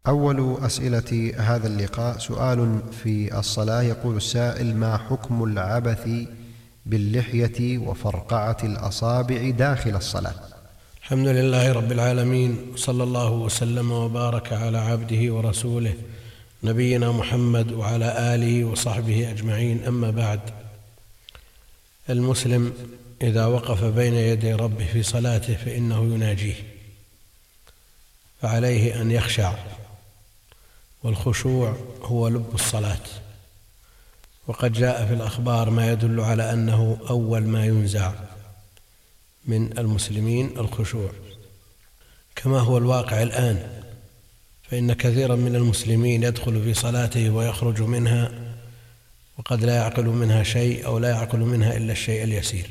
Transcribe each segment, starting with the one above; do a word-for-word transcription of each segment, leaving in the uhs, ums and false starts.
أول أسئلة هذا اللقاء سؤال في الصلاة. يقول السائل: ما حكم العبث باللحية وفرقعة الأصابع داخل الصلاة؟ الحمد لله رب العالمين، صلى الله وسلم وبارك على عبده ورسوله نبينا محمد وعلى آله وصحبه أجمعين. أما بعد، المسلم إذا وقف بين يدي ربه في صلاته فإنه يناجيه، فعليه أن يخشع، والخشوع هو لب الصلاة. وقد جاء في الأخبار ما يدل على أنه أول ما ينزع من المسلمين الخشوع، كما هو الواقع الآن، فإن كثيرا من المسلمين يدخل في صلاته ويخرج منها وقد لا يعقل منها شيء، أو لا يعقل منها إلا الشيء اليسير.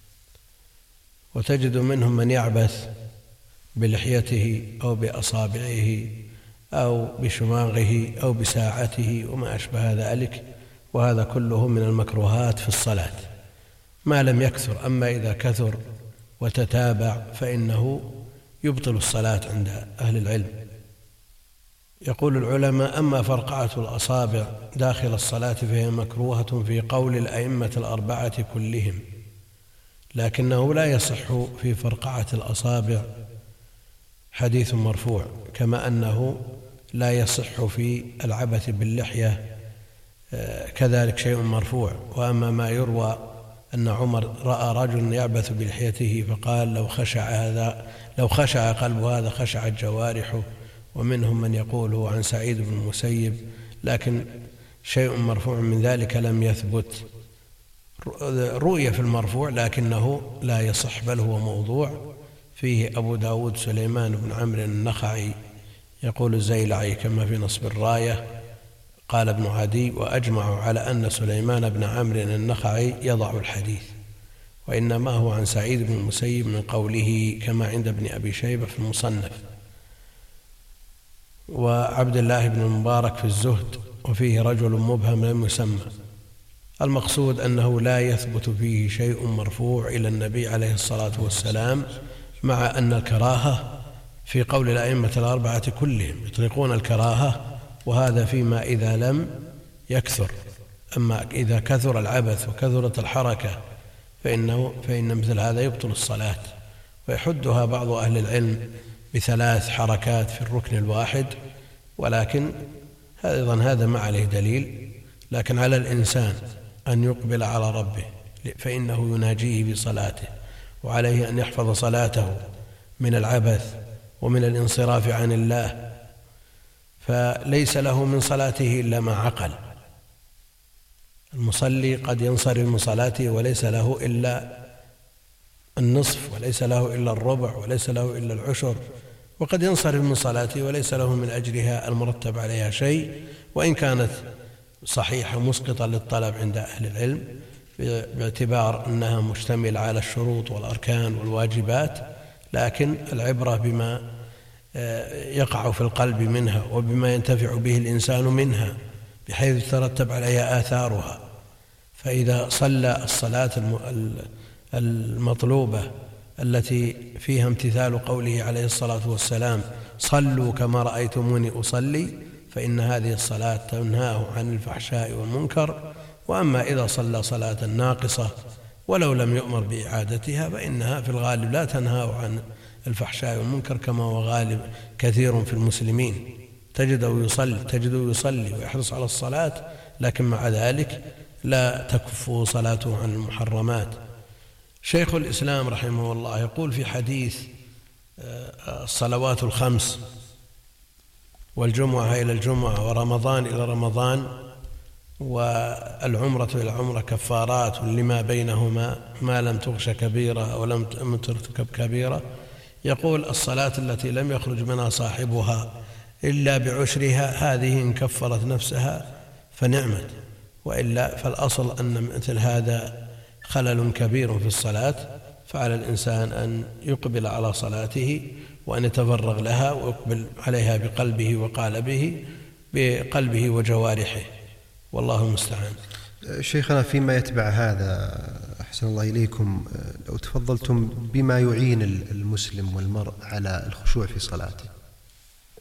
وتجد منهم من يعبث بلحيته أو بأصابعه أو بشماغه أو بساعته وما أشبه ذلك، وهذا كله من المكروهات في الصلاة ما لم يكثر. أما إذا كثر وتتابع فإنه يبطل الصلاة عند أهل العلم. يقول العلماء: أما فرقعة الأصابع داخل الصلاة فهي مكروهة في قول الأئمة الأربعة كلهم، لكنه لا يصح في فرقعة الأصابع حديث مرفوع، كما أنه لا يصح في العبث باللحية كذلك شيء مرفوع. وأما ما يروى أن عمر رأى رجل يعبث بلحيته فقال: لو خشع هذا لو خشع قلب هذا خشعت جوارحه، ومنهم من يقوله عن سعيد بن المسيب، لكن شيء مرفوع من ذلك لم يثبت. رؤية في المرفوع لكنه لا يصح، بل هو موضوع. فيه أبو داود سليمان بن عمرو النخعي يقول الزيلعي كما في نصب الراية، قال ابن عدي: وأجمعوا على أن سليمان بن عمرو النخعي يضع الحديث، وإنما هو عن سعيد بن المسيب من قوله، كما عند ابن أبي شيبة في المصنف، وعبد الله بن المبارك في الزهد، وفيه رجل مبهم لم يسمى. المقصود أنه لا يثبت فيه شيء مرفوع إلى النبي عليه الصلاة والسلام، مع أن الكراهة في قول الأئمة الأربعة كلهم يطلقون الكراهة، وهذا فيما إذا لم يكثر. أما إذا كثر العبث وكثرت الحركة فإنه فإن مثل هذا يبطل الصلاة، ويحدها بعض أهل العلم بثلاث حركات في الركن الواحد، ولكن أيضا هذا ما عليه دليل. لكن على الإنسان أن يقبل على ربه، فإنه يناجيه بصلاته، وعليه أن يحفظ صلاته من العبث ومن الانصراف عن الله، فليس له من صلاته إلا ما عقل. المصلي قد ينصرف من صلاته وليس له إلا النصف، وليس له إلا الربع، وليس له إلا العشر، وقد ينصرف من صلاته وليس له من أجرها المرتب عليها شيء، وإن كانت صحيحة مسقطة للطلب عند أهل العلم، باعتبار أنها مشتملة على الشروط والأركان والواجبات، لكن العبرة بما يقع في القلب منها وبما ينتفع به الإنسان منها، بحيث ترتب عليها آثارها. فإذا صلى الصلاة المطلوبة التي فيها امتثال قوله عليه الصلاة والسلام: صلوا كما رأيتموني أصلي، فإن هذه الصلاة تنهاه عن الفحشاء والمنكر. وأما إذا صلى صلاة ناقصة ولو لم يؤمر بإعادتها فإنها في الغالب لا تنهاه عن الفحشاء والمنكر، كما هو غالب كثير في المسلمين، تجده يصلي تجده يصلي ويحرص على الصلاة، لكن مع ذلك لا تكفه صلاته عن المحرمات. شيخ الإسلام رحمه الله يقول في حديث الصلوات الخمس والجمعة إلى الجمعة ورمضان إلى رمضان والعمرة إلى العمرة كفارات لما بينهما ما لم تغش كبيرة أو لم ترتكب كبيرة. يقول: الصلاة التي لم يخرج منها صاحبها إلا بعشرها هذه إن كفرت نفسها فنعمت، وإلا فالأصل أن مثل هذا خلل كبير في الصلاة، فعلى الإنسان أن يقبل على صلاته وأن يتفرغ لها ويقبل عليها بقلبه وقالبه بقلبه وجوارحه، والله المستعان. شيخنا، فيما يتبع هذا أحسن الله إليكم، لو تفضلتم بما يعين المسلم والمرء على الخشوع في صلاته.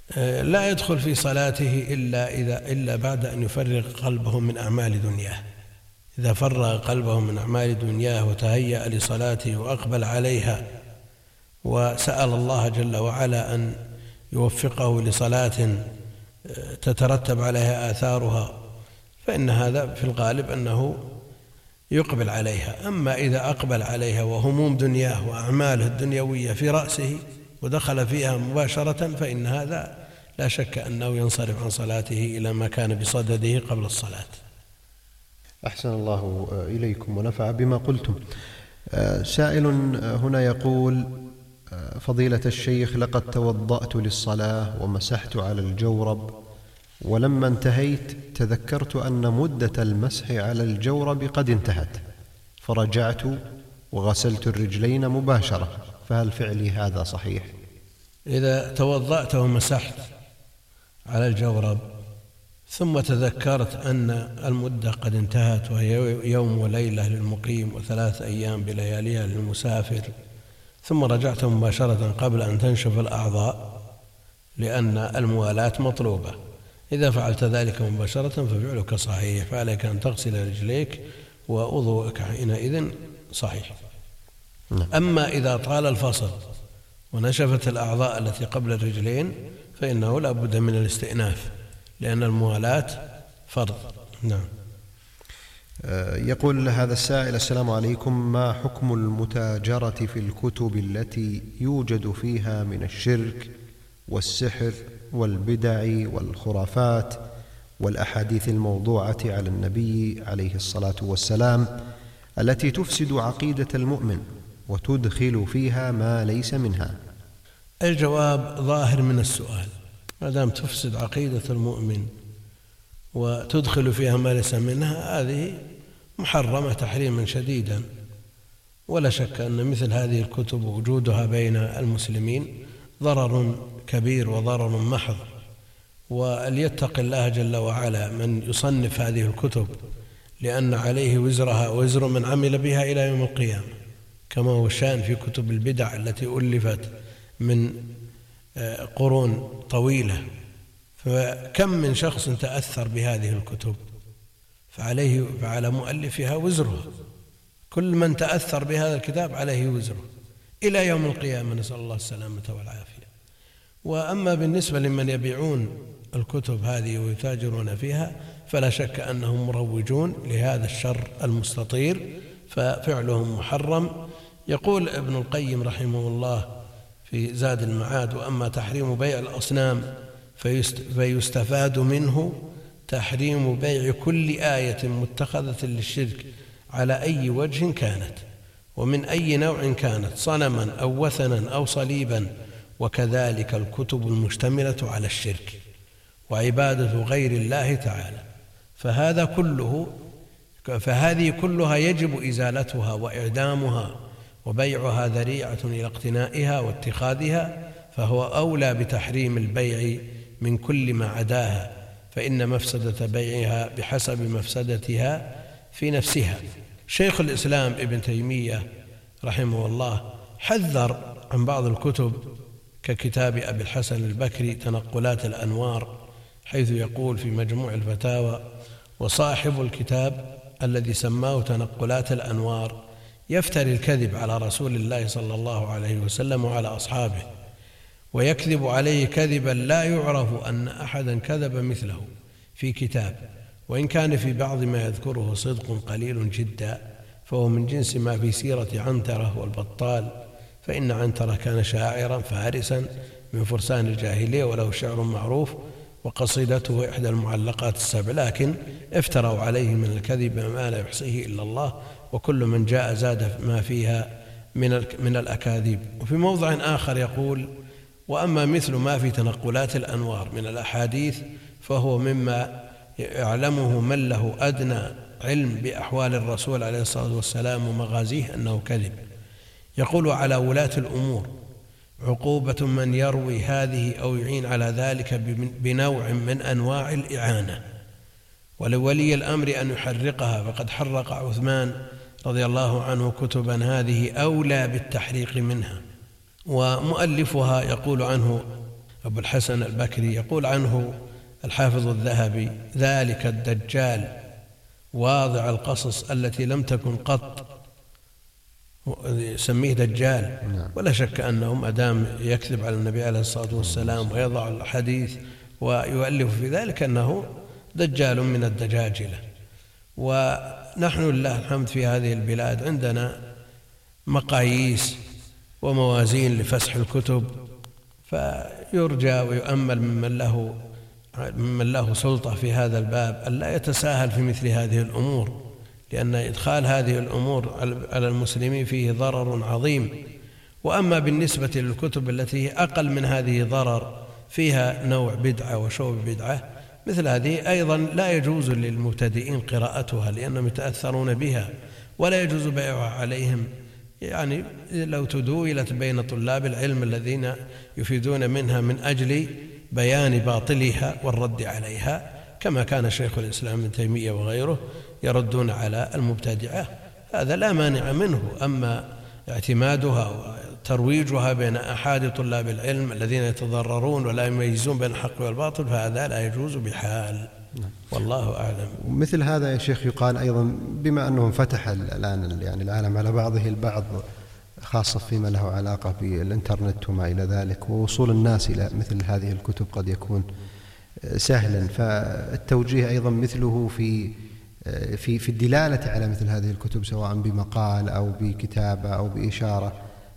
لا يدخل في صلاته إلا, إذا إلا بعد أن يفرغ قلبه من أعمال دنياه. إذا فرغ قلبه من أعمال دنياه وتهيأ لصلاته وأقبل عليها وسأل الله جل وعلا أن يوفقه لصلاة تترتب عليها آثارها، فإن هذا في الغالب أنه يقبل عليها. أما إذا أقبل عليها وهموم دنياه وأعماله الدنيوية في رأسه ودخل فيها مباشرة، فإن هذا لا شك أنه ينصرف عن صلاته إلى ما كان بصدده قبل الصلاة. أحسن الله إليكم ونفع بما قلتم. سائل هنا يقول: فضيلة الشيخ، لقد توضأت للصلاة ومسحت على الجورب، ولما انتهيت تذكرت أن مدة المسح على الجورب قد انتهت، فرجعت وغسلت الرجلين مباشرة، فهل فعلي هذا صحيح؟ إذا توضأت ومسحت على الجورب ثم تذكرت أن المدة قد انتهت، وهي يوم وليلة للمقيم وثلاث أيام بلياليها للمسافر، ثم رجعت مباشرة قبل أن تنشف الأعضاء، لأن الموالاة مطلوبة. إذا فعلت ذلك مباشرة ففعلك صحيح، فعليك أن تغسل رجليك ووضوءك حينئذ صحيح. أما إذا طال الفصل ونشفت الأعضاء التي قبل الرجلين فإنه لا بد من الاستئناف، لأن الموالاة فرض. نعم. يقول هذا السائل: السلام عليكم، ما حكم المتاجرة في الكتب التي يوجد فيها من الشرك والسحر والبدع والخرافات والأحاديث الموضوعة على النبي عليه الصلاة والسلام التي تفسد عقيدة المؤمن وتدخل فيها ما ليس منها؟ الجواب ظاهر من السؤال، ما دام تفسد عقيدة المؤمن وتدخل فيها ما ليس منها، هذه محرمة تحريما شديدا، ولا شك أن مثل هذه الكتب وجودها بين المسلمين ضرر كبير وضرر محض. وليتق الله جل وعلا من يصنف هذه الكتب، لأن عليه وزرها وزر من عمل بها إلى يوم القيامة، كما هو الشأن في كتب البدع التي ألفت من قرون طويلة. فكم من شخص تأثر بهذه الكتب فعليه فعلى مؤلفها وزرها، كل من تأثر بهذا الكتاب عليه وزره إلى يوم القيامة، نسأل الله السلامة والعافية. وأما بالنسبة لمن يبيعون الكتب هذه ويتاجرون فيها فلا شك أنهم مروجون لهذا الشر المستطير، ففعلهم محرم. يقول ابن القيم رحمه الله في زاد المعاد: وأما تحريم بيع الأصنام فيستفاد منه تحريم بيع كل آية متخذة للشرك على أي وجه كانت ومن أي نوع كانت، صنما أو وثنا أو صليبا، وكذلك الكتب المشتملة على الشرك وعبادة غير الله تعالى. فهذا كله فهذه كلها يجب إزالتها وإعدامها، وبيعها ذريعة إلى اقتنائها واتخاذها، فهو أولى بتحريم البيع من كل ما عداها، فإن مفسدة بيعها بحسب مفسدتها في نفسها. شيخ الإسلام ابن تيمية رحمه الله حذر عن بعض الكتب ككتاب أبي الحسن البكري تنقلات الأنوار، حيث يقول في مجموع الفتاوى: وصاحب الكتاب الذي سماه تنقلات الأنوار يفتري الكذب على رسول الله صلى الله عليه وسلم وعلى أصحابه، ويكذب عليه كذبا لا يعرف أن أحدا كذب مثله في كتاب، وإن كان في بعض ما يذكره صدق قليل جدا، فهو من جنس ما في سيرة عنترة والبطال، فإن عنترة كان شاعرا فارسا من فرسان الجاهلية وله شعر معروف، وقصيدته إحدى المعلقات السبع، لكن افتروا عليه من الكذب ما لا يحصيه إلا الله، وكل من جاء زاد ما فيها من من الأكاذيب. وفي موضع آخر يقول: وأما مثل ما في تنقلات الأنوار من الأحاديث فهو مما يعلمه من له أدنى علم بأحوال الرسول عليه الصلاة والسلام ومغازيه أنه كذب. يقول: على ولاة الأمور عقوبة من يروي هذه أو يعين على ذلك بنوع من أنواع الإعانة، ولولي الأمر أن يحرقها، فقد حرق عثمان رضي الله عنه كتبا هذه أولى بالتحريق منها. ومؤلفها يقول عنه أبو الحسن البكري يقول عنه الحافظ الذهبي: ذلك الدجال واضع القصص التي لم تكن قط، يسميه دجال. ولا شك أنه ما دام يكذب على النبي عليه الصلاة والسلام ويضع الحديث ويؤلف في ذلك أنه دجال من الدجاجلة. ونحن لله الحمد في هذه البلاد عندنا مقاييس وموازين لفسح الكتب، فيرجى ويؤمل ممن له ممن له سلطة في هذا الباب ألا يتساهل في مثل هذه الأمور، لأن إدخال هذه الأمور على المسلمين فيه ضرر عظيم. وأما بالنسبة للكتب التي هي أقل من هذه ضرر، فيها نوع بدعة وشوب بدعة، مثل هذه أيضا لا يجوز للمبتدئين قراءتها لأنهم يتأثرون بها، ولا يجوز بيعها عليهم. يعني لو تدويلت بين طلاب العلم الذين يفيدون منها من أجل بيان باطلها والرد عليها، كما كان شيخ الإسلام ابن تيمية وغيره يردون على المبتدعة، هذا لا مانع منه. أما اعتمادها وترويجها بين أحد طلاب العلم الذين يتضررون ولا يميزون بين الحق والباطل، فهذا لا يجوز بحال، والله أعلم. مثل هذا يا شيخ يقال أيضا بما أنه انفتح الآن يعني العالم على بعضه البعض، خاصة فيما له علاقة بالإنترنت وما إلى ذلك، ووصول الناس إلى مثل هذه الكتب قد يكون سهلا، فالتوجيه أيضا مثله في في في الدلالة على مثل هذه الكتب سواء بمقال أو بكتابة أو بإشارة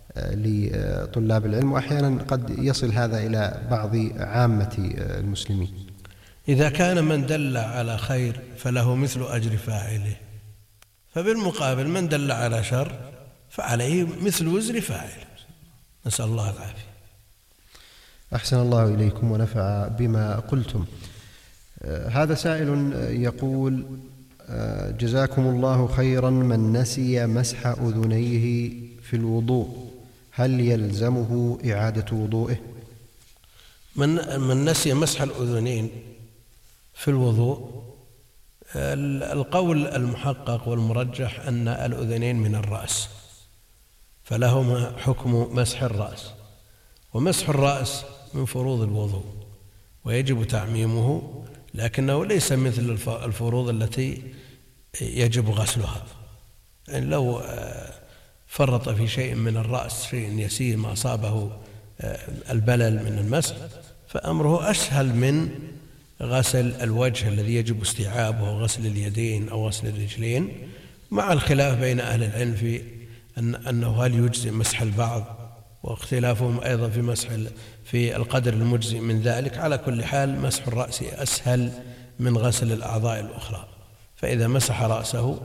لطلاب العلم، وأحيانا قد يصل هذا إلى بعض عامة المسلمين. إذا كان من دل على خير فله مثل أجر فاعله، فبالمقابل من دل على شر فعليه مثل وزر فاعله، نسأل الله العافية. أحسن الله إليكم ونفع بما قلتم. هذا سائل يقول: جزاكم الله خيرا، من نسي مسح أذنيه في الوضوء هل يلزمه إعادة وضوئه؟ من من نسي مسح الأذنين في الوضوء، القول المحقق والمرجح أن الأذنين من الرأس، فلهما حكم مسح الرأس، ومسح الرأس من فروض الوضوء ويجب تعميمه، لكنه ليس مثل الفروض التي يجب غسلها. يعني لو فرط في شيء من الرأس، شيء يسير ما أصابه البلل من المسح، فأمره أسهل من غسل الوجه الذي يجب استيعابه، غسل اليدين أو غسل الرجلين، مع الخلاف بين أهل العلم في أن أنه هل يجزئ مسح البعض، واختلافهم أيضا في مسح في القدر المجزئ من ذلك. على كل حال مسح الرأس أسهل من غسل الأعضاء الأخرى، فإذا مسح رأسه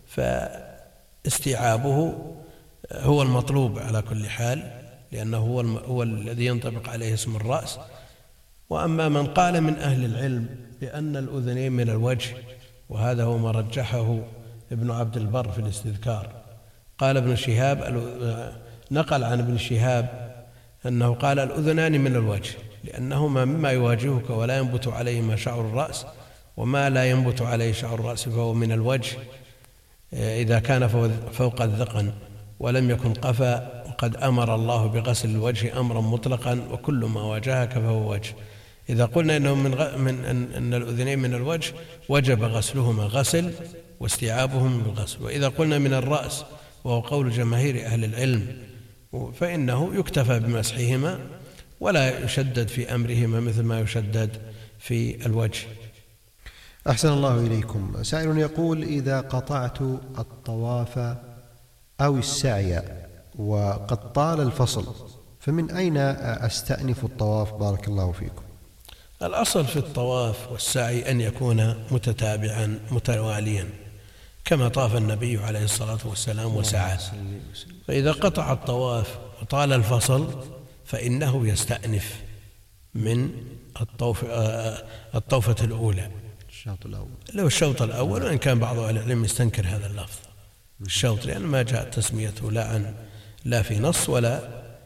فاستيعابه هو المطلوب على كل حال، لأنه هو, هو الذي ينطبق عليه اسم الرأس. وأما من قال من أهل العلم بأن الأذنين من الوجه، وهذا هو ما رجحه ابن عبد البر في الاستذكار، قال ابن شهاب، نقل عن ابن شهاب أنه قال الأذنان من الوجه، لأنهما مما يواجهك ولا ينبت عليهما شعر الرأس، وما لا ينبت عليه شعر الرأس فهو من الوجه إذا كان فوق الذقن ولم يكن قفا، وقد أمر الله بغسل الوجه أمرا مطلقا، وكل ما واجهك فهو وجه. إذا قلنا إنه من, غ... من أن... أن الأذنين من الوجه وجب غسلهما غسل واستيعابهم بالغسل. وإذا قلنا من الرأس، وهو قول جماهير أهل العلم، فإنه يكتفى بمسحهما ولا يشدد في أمرهما مثل ما يشدد في الوجه. أحسن الله إليكم. سائل يقول: إذا قطعت الطواف أو السعي وقد طال الفصل فمن أين أستأنف الطواف؟ بارك الله فيكم. الأصل في الطواف والسعي أن يكون متتابعا متواليا كما طاف النبي عليه الصلاة والسلام وسعى. فإذا قطع الطواف وطال الفصل فإنه يستأنف من الطوف الطوفة الأولى، الشوط الأول، لو الشوط الأول، وإن كان بعض أهل العلم يستنكر هذا اللفظ الشوط، لأن ما جاء تسميته لا عن لا في نص ولا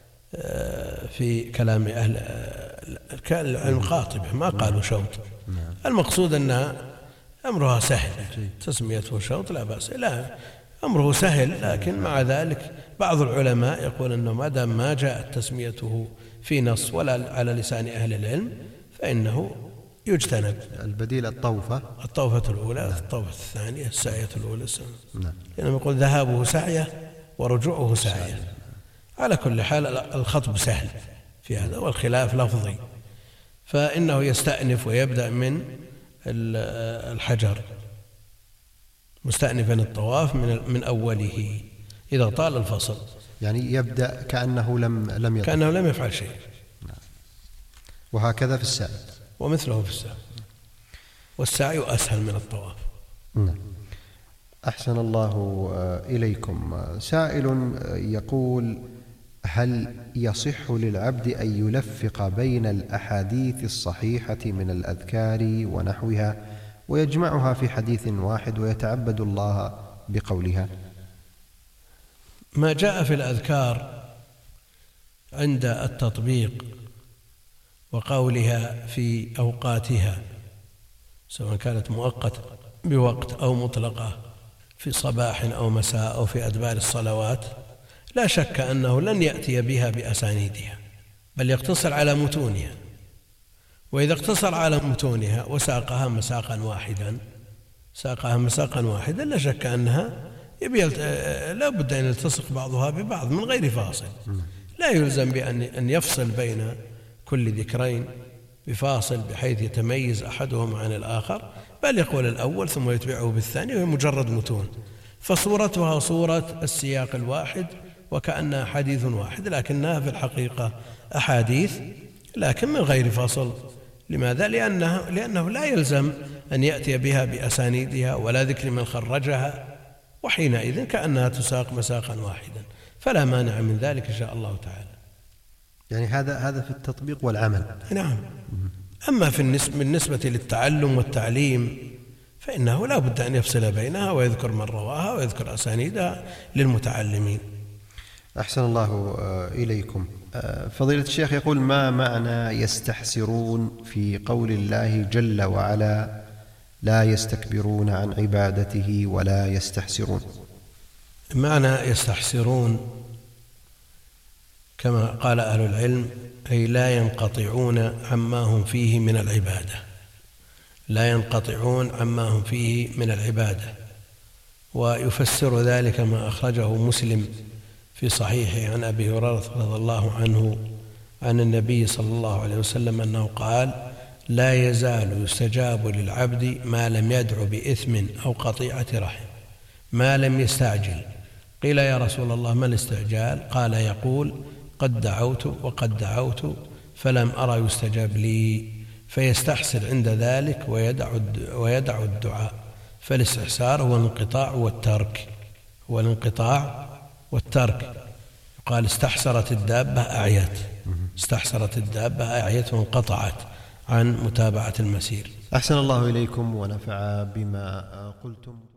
في كلام أهل العلم قاطبة، ما قالوا شوط. المقصود أن أمرها سهل، تسميته شوط لا بأس، لا أمره سهل، لكن مع ذلك بعض العلماء يقول أنه ما دام ما جاءت تسميته في نص ولا على لسان أهل العلم فإنه يجتنب. البديل الطوفة الطوفة الأولى. نعم. الطوفة الثانية السعية الأولى. نعم. لأنه يقول ذهابه سعية ورجوعه سعية. على كل حال الخطب سهل في هذا والخلاف لفظي، فإنه يستأنف ويبدأ من الحجر مستأنفا الطواف من من أوله إذا طال الفصل، يعني يبدأ كأنه لم لم يطف. كأنه لم يفعل شيء. نعم. وهكذا في السعي ومثله في السعي، والسعي أسهل من الطواف. نعم. أحسن الله إليكم. سائل يقول: هل يصح للعبد أن يلفق بين الأحاديث الصحيحة من الأذكار ونحوها ويجمعها في حديث واحد ويتعبد الله بقولها؟ ما جاء في الأذكار عند التطبيق وقولها في أوقاتها سواء كانت مؤقتة بوقت أو مطلقة في صباح أو مساء أو في أدبار الصلوات، لا شك أنه لن يأتي بها بأسانيدها بل يقتصر على متونها. وإذا اقتصر على متونها وساقها مساقا واحدا ساقها مساقا واحدا لا شك أنها لا بد أن يلتصق بعضها ببعض من غير فاصل. لا يلزم بأن أن يفصل بين كل ذكرين بفاصل بحيث يتميز أحدهما عن الآخر، بل يقول الأول ثم يتبعه بالثاني وهي مجرد متون، فصورتها صورة السياق الواحد وكأنها حديث واحد، لكنها في الحقيقة أحاديث لكن من غير فصل. لماذا؟ لأنه, لأنه لا يلزم أن يأتي بها بأسانيدها ولا ذكر من خرجها، وحينئذ كأنها تساق مساقا واحدا، فلا مانع من ذلك إن شاء الله تعالى. يعني هذا هذا في التطبيق والعمل. نعم. أما في النسبة بالنسبة للتعلم والتعليم فإنه لا بد أن يفصل بينها ويذكر من رواها ويذكر أسانيدها للمتعلمين. أحسن الله إليكم. فضيلة الشيخ يقول: ما معنى يستحسرون في قول الله جل وعلا: لا يستكبرون عن عبادته ولا يستحسرون؟ معنى يستحسرون كما قال أهل العلم أي لا ينقطعون عما هم فيه من العبادة، لا ينقطعون عما هم فيه من العبادة. ويفسر ذلك ما أخرجه مسلم في صحيحه عن أبي هريرة رضي الله عنه عن النبي صلى الله عليه وسلم أنه قال: لا يزال يستجاب للعبد ما لم يدع بإثم أو قطيعة رحم ما لم يستعجل. قيل: يا رسول الله ما الاستعجال؟ قال: يقول: قد دعوت وقد دعوت فلم أرى يستجاب لي، فيستحسر عند ذلك ويدع ويدع الدعاء. فالاستحسار هو الانقطاع والترك، هو الانقطاع والترك. قال: استحسرت الدابة أعيت، استحسرت الدابة أعيت وانقطعت عن متابعة المسير. أحسن الله إليكم ونفع بما قلتم.